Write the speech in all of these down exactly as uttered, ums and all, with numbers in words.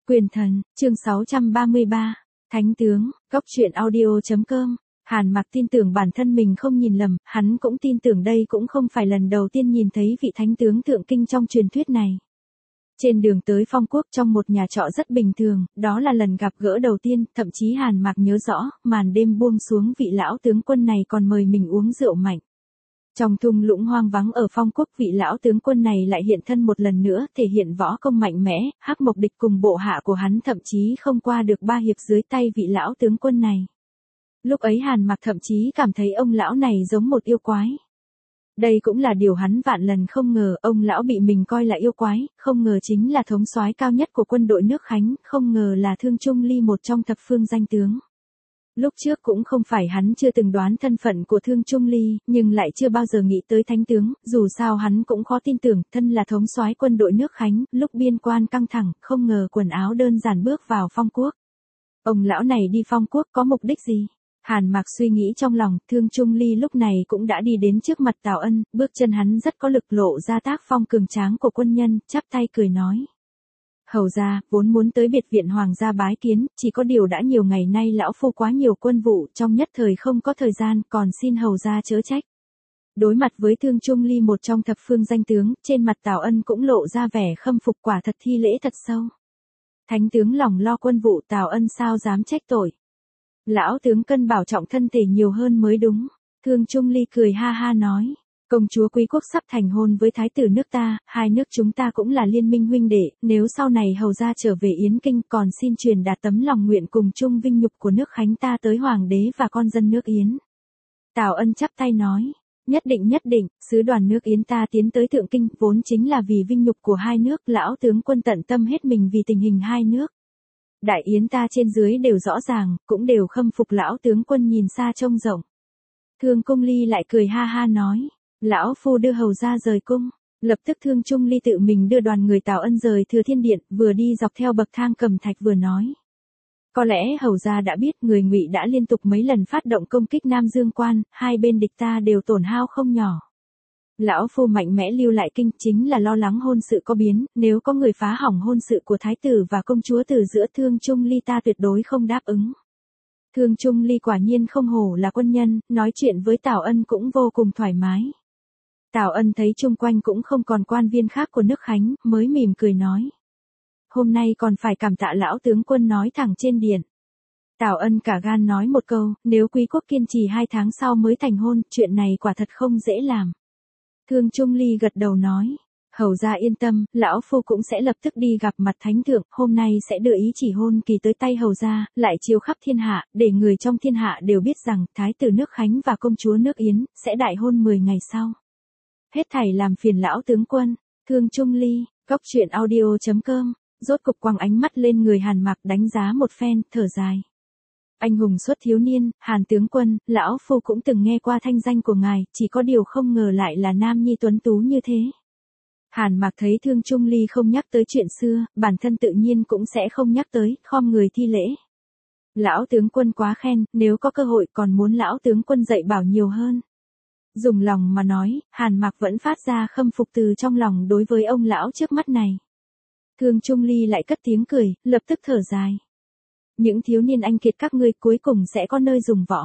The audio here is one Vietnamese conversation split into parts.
Quyền thần, chương sáu trăm ba mươi ba, Thánh tướng, góc truyện audio chấm com. Hàn Mặc tin tưởng bản thân mình không nhìn lầm, hắn cũng tin tưởng đây cũng không phải lần đầu tiên nhìn thấy vị thánh tướng thượng kinh trong truyền thuyết này. Trên đường tới Phong Quốc trong một nhà trọ rất bình thường, đó là lần gặp gỡ đầu tiên, thậm chí Hàn Mặc nhớ rõ, màn đêm buông xuống vị lão tướng quân này còn mời mình uống rượu mạnh. Trong thung lũng hoang vắng ở Phong Quốc, vị lão tướng quân này lại hiện thân một lần nữa, thể hiện võ công mạnh mẽ, Hắc Mộc Địch cùng bộ hạ của hắn thậm chí không qua được ba hiệp dưới tay vị lão tướng quân này. Lúc ấy Hàn Mặc thậm chí cảm thấy ông lão này giống một yêu quái. Đây cũng là điều hắn vạn lần không ngờ, ông lão bị mình coi là yêu quái, không ngờ chính là thống soái cao nhất của quân đội nước Khánh, không ngờ là Thương Trung Ly, một trong thập phương danh tướng. Lúc trước cũng không phải hắn chưa từng đoán thân phận của Thương Trung Ly, nhưng lại chưa bao giờ nghĩ tới thánh tướng, dù sao hắn cũng khó tin tưởng, thân là thống soái quân đội nước Khánh, lúc biên quan căng thẳng, không ngờ quần áo đơn giản bước vào Phong Quốc. Ông lão này đi Phong Quốc có mục đích gì? Hàn Mặc suy nghĩ trong lòng, Thương Trung Ly lúc này cũng đã đi đến trước mặt Tào Ân, bước chân hắn rất có lực, lộ ra tác phong cường tráng của quân nhân, chắp tay cười nói. Hầu gia, vốn muốn tới biệt viện hoàng gia bái kiến, chỉ có điều đã nhiều ngày nay lão phu quá nhiều quân vụ, trong nhất thời không có thời gian, còn xin hầu gia chớ trách. Đối mặt với Thương Trung Ly, một trong thập phương danh tướng, trên mặt Tào Ân cũng lộ ra vẻ khâm phục, quả thật thi lễ thật sâu. Thánh tướng lòng lo quân vụ, Tào Ân sao dám trách tội. Lão tướng cân bảo trọng thân thể nhiều hơn mới đúng. Thương Trung Ly cười ha ha nói. Công chúa Quý Quốc sắp thành hôn với thái tử nước ta, hai nước chúng ta cũng là liên minh huynh đệ, nếu sau này hầu gia trở về Yến Kinh còn xin truyền đạt tấm lòng nguyện cùng chung vinh nhục của nước Khánh ta tới hoàng đế và con dân nước Yến. Tào Ân chắp tay nói, nhất định nhất định, sứ đoàn nước Yến ta tiến tới Thượng Kinh, vốn chính là vì vinh nhục của hai nước, lão tướng quân tận tâm hết mình vì tình hình hai nước. Đại Yến ta trên dưới đều rõ ràng, cũng đều khâm phục lão tướng quân nhìn xa trông rộng. Thương Cung Ly lại cười ha ha nói. Lão phu đưa hầu ra rời cung. Lập tức Thương Trung Ly tự mình đưa đoàn người Tào Ân rời Thừa Thiên Điện, vừa đi dọc theo bậc thang cẩm thạch vừa nói. Có lẽ hầu gia đã biết người Ngụy đã liên tục mấy lần phát động công kích Nam Dương Quan, hai bên địch ta đều tổn hao không nhỏ. Lão phu mạnh mẽ lưu lại kinh chính là lo lắng hôn sự có biến, nếu có người phá hỏng hôn sự của thái tử và công chúa từ giữa Thương Trung Ly ta tuyệt đối không đáp ứng. Thương Trung Ly quả nhiên không hổ là quân nhân, nói chuyện với Tào Ân cũng vô cùng thoải mái. Tào Ân thấy chung quanh cũng không còn quan viên khác của nước Khánh, mới mỉm cười nói. Hôm nay còn phải cảm tạ lão tướng quân nói thẳng trên điện. Tào Ân cả gan nói một câu, nếu Quý Quốc kiên trì hai tháng sau mới thành hôn, chuyện này quả thật không dễ làm. Thương Trung Ly gật đầu nói. Hầu gia yên tâm, lão phu cũng sẽ lập tức đi gặp mặt thánh thượng, hôm nay sẽ đưa ý chỉ hôn kỳ tới tay hầu gia, lại chiếu khắp thiên hạ, để người trong thiên hạ đều biết rằng, thái tử nước Khánh và công chúa nước Yến, sẽ đại hôn mười ngày sau. Hết thảy làm phiền lão tướng quân. Thương Trung Ly, góc truyện audio chấm com, rốt cục quăng ánh mắt lên người Hàn Mặc đánh giá một phen, thở dài. Anh hùng xuất thiếu niên, Hàn tướng quân, lão phu cũng từng nghe qua thanh danh của ngài, chỉ có điều không ngờ lại là nam nhi tuấn tú như thế. Hàn Mặc thấy Thương Trung Ly không nhắc tới chuyện xưa, bản thân tự nhiên cũng sẽ không nhắc tới, khom người thi lễ. Lão tướng quân quá khen, nếu có cơ hội còn muốn lão tướng quân dạy bảo nhiều hơn. Dùng lòng mà nói, Hàn Mặc vẫn phát ra khâm phục từ trong lòng đối với ông lão trước mắt này. Thương Trung Ly lại cất tiếng cười, lập tức thở dài. Những thiếu niên anh kiệt các ngươi cuối cùng sẽ có nơi dùng võ.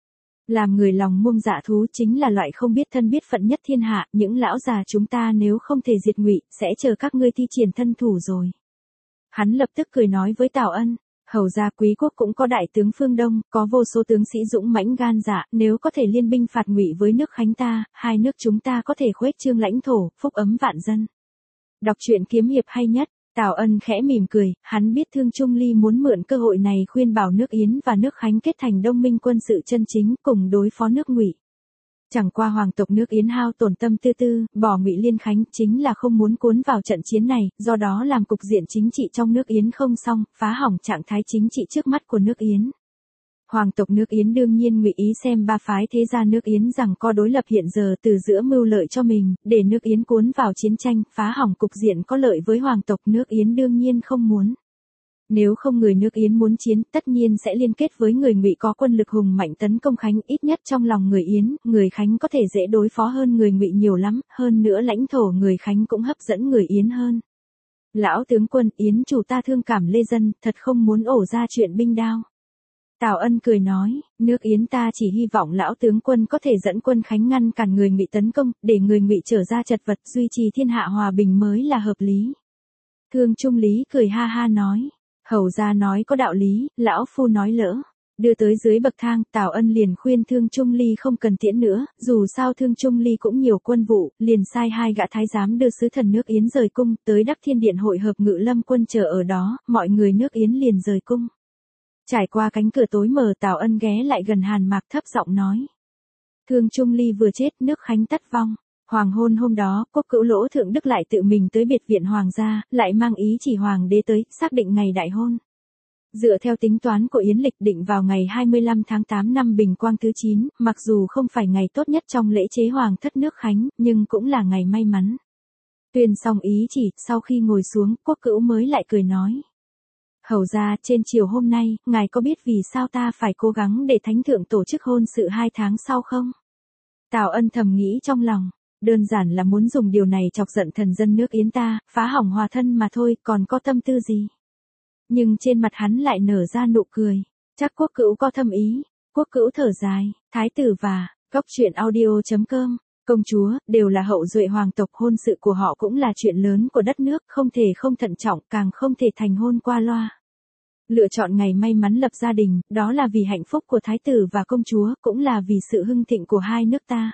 Làm người lòng muông dạ thú chính là loại không biết thân biết phận nhất thiên hạ, những lão già chúng ta nếu không thể diệt Ngụy, sẽ chờ các ngươi thi triển thân thủ rồi. Hắn lập tức cười nói với Tào Ân. Hầu gia Quý Quốc cũng có đại tướng phương Đông, có vô số tướng sĩ dũng mãnh gan dạ, nếu có thể liên binh phạt Ngụy với nước Khánh ta, hai nước chúng ta có thể khuếch trương lãnh thổ, phúc ấm vạn dân. Đọc truyện kiếm hiệp hay nhất. Tào Ân khẽ mỉm cười, hắn biết Thương Trung Ly muốn mượn cơ hội này khuyên bảo nước Yến và nước Khánh kết thành đồng minh quân sự chân chính cùng đối phó nước Ngụy. Chẳng qua hoàng tộc nước Yến hao tổn tâm tư tư, bỏ Ngụy liên Khánh chính là không muốn cuốn vào trận chiến này, do đó làm cục diện chính trị trong nước Yến không xong, phá hỏng trạng thái chính trị trước mắt của nước Yến. Hoàng tộc nước Yến đương nhiên ngụy ý xem ba phái thế gia nước Yến rằng có đối lập hiện giờ từ giữa mưu lợi cho mình, để nước Yến cuốn vào chiến tranh, phá hỏng cục diện có lợi với hoàng tộc nước Yến đương nhiên không muốn. Nếu không người nước Yến muốn chiến, tất nhiên sẽ liên kết với người Ngụy có quân lực hùng mạnh tấn công Khánh, ít nhất trong lòng người Yến, người Khánh có thể dễ đối phó hơn người Ngụy nhiều lắm, hơn nữa lãnh thổ người Khánh cũng hấp dẫn người Yến hơn. Lão tướng quân, Yến chủ ta thương cảm lê dân, thật không muốn ổ ra chuyện binh đao. Tào Ân cười nói, nước Yến ta chỉ hy vọng lão tướng quân có thể dẫn quân khánh ngăn cản người Ngụy tấn công, để người Ngụy trở ra chật vật, duy trì thiên hạ hòa bình mới là hợp lý. Thương Trung Lý cười ha ha nói, hầu gia nói có đạo lý, lão phu nói lỡ. Đưa tới dưới bậc thang, Tào Ân liền khuyên Thương Trung Ly không cần tiễn nữa, dù sao Thương Trung Ly cũng nhiều quân vụ, liền sai hai gã thái giám đưa sứ thần nước Yến rời cung, tới Đắc Thiên Điện hội hợp Ngự Lâm quân chờ ở đó, mọi người nước Yến liền rời cung. Trải qua cánh cửa tối mờ, Tào Ân ghé lại gần Hàn Mạc thấp giọng nói. Thương Trung Ly vừa chết, nước Khánh tất vong. Hoàng hôn hôm đó, Quốc Cữu Lỗ Thượng Đức lại tự mình tới biệt viện hoàng gia, lại mang ý chỉ hoàng đế tới, xác định ngày đại hôn. Dựa theo tính toán của Yến lịch định vào ngày hai mươi lăm tháng tám năm Bình Quang thứ chín, mặc dù không phải ngày tốt nhất trong lễ chế hoàng thất nước Khánh, nhưng cũng là ngày may mắn. Tuyên xong ý chỉ, sau khi ngồi xuống, Quốc Cữu mới lại cười nói. Hầu ra, trên chiều hôm nay, ngài có biết vì sao ta phải cố gắng để thánh thượng tổ chức hôn sự hai tháng sau không? Tào Ân thầm nghĩ trong lòng, đơn giản là muốn dùng điều này chọc giận thần dân nước Yến ta, phá hỏng hòa thân mà thôi, còn có tâm tư gì? Nhưng trên mặt hắn lại nở ra nụ cười, chắc Quốc Cữu có thâm ý. Quốc Cữu thở dài, thái tử và, góc truyện audio chấm com, công chúa, đều là hậu duệ hoàng tộc, hôn sự của họ cũng là chuyện lớn của đất nước, không thể không thận trọng, càng không thể thành hôn qua loa. Lựa chọn ngày may mắn lập gia đình, đó là vì hạnh phúc của thái tử và công chúa, cũng là vì sự hưng thịnh của hai nước ta.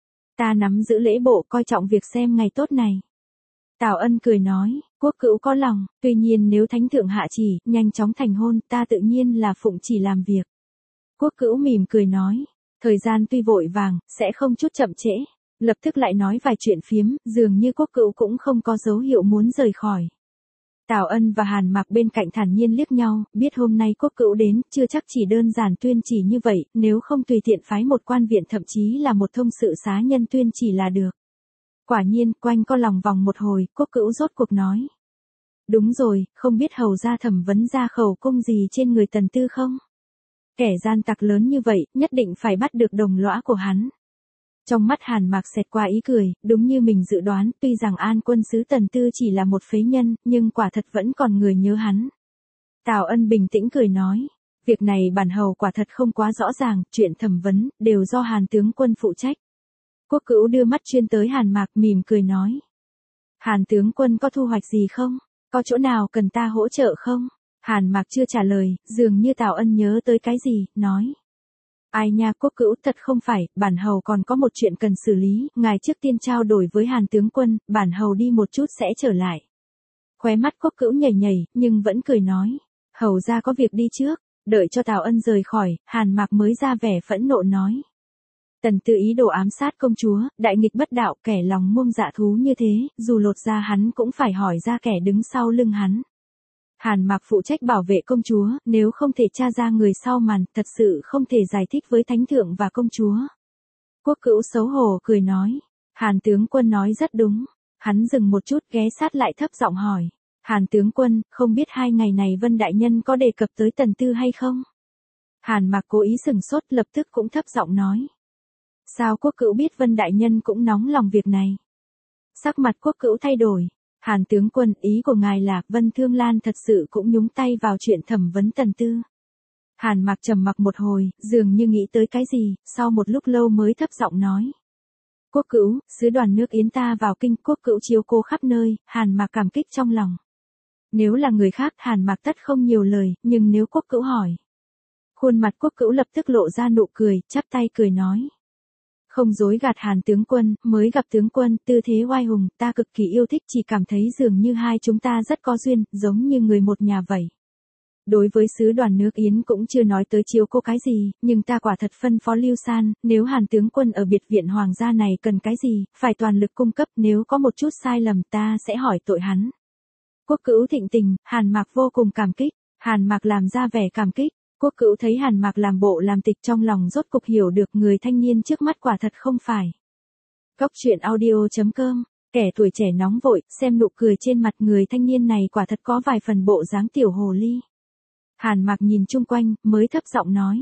Ta nắm giữ lễ bộ, coi trọng việc xem ngày tốt này. Tào Ân cười nói, Quốc Cữu có lòng, tuy nhiên nếu thánh thượng hạ chỉ, nhanh chóng thành hôn, ta tự nhiên là phụng chỉ làm việc. Quốc Cữu mỉm cười nói, thời gian tuy vội vàng, sẽ không chút chậm trễ. Lập tức lại nói vài chuyện phiếm, dường như Quốc Cữu cũng không có dấu hiệu muốn rời khỏi. Tào Ân và Hàn Mạc bên cạnh thản nhiên liếc nhau, biết hôm nay Quốc Cữu đến, chưa chắc chỉ đơn giản tuyên chỉ như vậy, nếu không tùy tiện phái một quan viện thậm chí là một thông sự xá nhân tuyên chỉ là được. Quả nhiên, quanh co lòng vòng một hồi, Quốc Cữu rốt cuộc nói. Đúng rồi, không biết hầu ra thẩm vấn ra khẩu cung gì trên người Tần Tư không? Kẻ gian tặc lớn như vậy, nhất định phải bắt được đồng lõa của hắn. Trong mắt Hàn Mạc xẹt qua ý cười, đúng như mình dự đoán, tuy rằng An quân sứ Tần Tư chỉ là một phế nhân, nhưng quả thật vẫn còn người nhớ hắn. Tào Ân bình tĩnh cười nói, việc này bản hầu quả thật không quá rõ ràng, chuyện thẩm vấn, đều do Hàn tướng quân phụ trách. Quốc Cữu đưa mắt chuyên tới Hàn Mạc mỉm cười nói. Hàn tướng quân có thu hoạch gì không? Có chỗ nào cần ta hỗ trợ không? Hàn Mạc chưa trả lời, dường như Tào Ân nhớ tới cái gì, nói. Ai nha Quốc Cữu, thật không phải, bản hầu còn có một chuyện cần xử lý, ngài trước tiên trao đổi với Hàn tướng quân, bản hầu đi một chút sẽ trở lại. Khóe mắt Quốc Cữu nhảy nhảy, nhưng vẫn cười nói, hầu ra có việc đi trước, đợi cho Tào Ân rời khỏi, Hàn Mạc mới ra vẻ phẫn nộ nói. Tần Tư ý đồ ám sát công chúa, đại nghịch bất đạo, kẻ lòng muông dạ thú như thế, dù lột ra hắn cũng phải hỏi ra kẻ đứng sau lưng hắn. Hàn Mạc phụ trách bảo vệ công chúa, nếu không thể tra ra người sau màn, thật sự không thể giải thích với thánh thượng và công chúa. Quốc Cữu xấu hổ cười nói, Hàn tướng quân nói rất đúng. Hắn dừng một chút ghé sát lại thấp giọng hỏi, Hàn tướng quân, không biết hai ngày này Vân Đại Nhân có đề cập tới Tần Tư hay không? Hàn Mạc cố ý sừng sốt, lập tức cũng thấp giọng nói. Sao Quốc Cữu biết Vân Đại Nhân cũng nóng lòng việc này? Sắc mặt Quốc Cữu thay đổi. Hàn tướng quân, ý của ngài là Vân Thương Lan thật sự cũng nhúng tay vào chuyện thẩm vấn Tần Tư. Hàn Mạc trầm mặc một hồi, dường như nghĩ tới cái gì, sau một lúc lâu mới thấp giọng nói. Quốc Cữu, sứ đoàn nước Yến ta vào kinh, Quốc Cữu chiếu cố khắp nơi, Hàn Mạc cảm kích trong lòng. Nếu là người khác, Hàn Mạc tất không nhiều lời, nhưng nếu Quốc Cữu hỏi. Khuôn mặt Quốc Cữu lập tức lộ ra nụ cười, chắp tay cười nói. Không dối gạt Hàn tướng quân, mới gặp tướng quân, tư thế oai hùng, ta cực kỳ yêu thích, chỉ cảm thấy dường như hai chúng ta rất có duyên, giống như người một nhà vậy. Đối với sứ đoàn nước Yến cũng chưa nói tới chiếu cố cái gì, nhưng ta quả thật phân phó Lưu San, nếu Hàn tướng quân ở biệt viện hoàng gia này cần cái gì, phải toàn lực cung cấp, nếu có một chút sai lầm ta sẽ hỏi tội hắn. Quốc Cữu thịnh tình, Hàn Mạc vô cùng cảm kích, Hàn Mạc làm ra vẻ cảm kích. Quốc Cữu thấy Hàn Mạc làm bộ làm tịch trong lòng rốt cục hiểu được người thanh niên trước mắt quả thật không phải. Góc truyện audio chấm com, kẻ tuổi trẻ nóng vội, xem nụ cười trên mặt người thanh niên này quả thật có vài phần bộ dáng tiểu hồ ly. Hàn Mạc nhìn chung quanh, mới thấp giọng nói,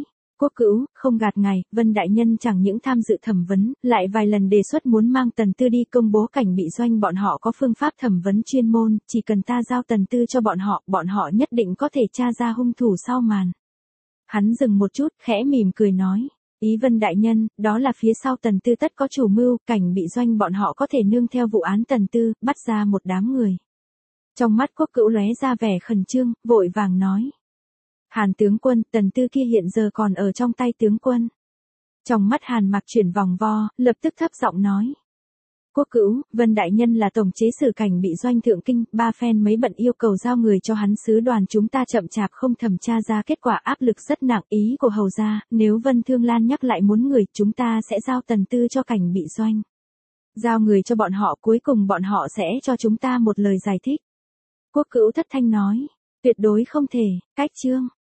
Quốc Cữu, không gạt ngài, Vân đại nhân chẳng những tham dự thẩm vấn, lại vài lần đề xuất muốn mang Tần Tư đi công bố cảnh bị doanh bọn họ có phương pháp thẩm vấn chuyên môn, chỉ cần ta giao Tần Tư cho bọn họ, bọn họ nhất định có thể tra ra hung thủ sau màn. Hắn dừng một chút, khẽ mỉm cười nói. Ý Vân đại nhân, đó là phía sau Tần Tư tất có chủ mưu, cảnh bị doanh bọn họ có thể nương theo vụ án Tần Tư, bắt ra một đám người. Trong mắt Quốc Cữu lóe ra vẻ khẩn trương, vội vàng nói. Hàn tướng quân, Tần Tư kia hiện giờ còn ở trong tay tướng quân. Trong mắt Hàn Mặc chuyển vòng vo, lập tức thấp giọng nói. Quốc Cữu, Vân đại nhân là tổng chế sử cảnh bị doanh thượng kinh, ba phen mấy bận yêu cầu giao người cho hắn sứ đoàn chúng ta chậm chạp không thẩm tra ra kết quả, áp lực rất nặng. Ý của hầu gia, nếu Vân Thương Lan nhắc lại muốn người, chúng ta sẽ giao Tần Tư cho cảnh bị doanh. Giao người cho bọn họ, cuối cùng bọn họ sẽ cho chúng ta một lời giải thích. Quốc Cữu thất thanh nói, tuyệt đối không thể, cách chương.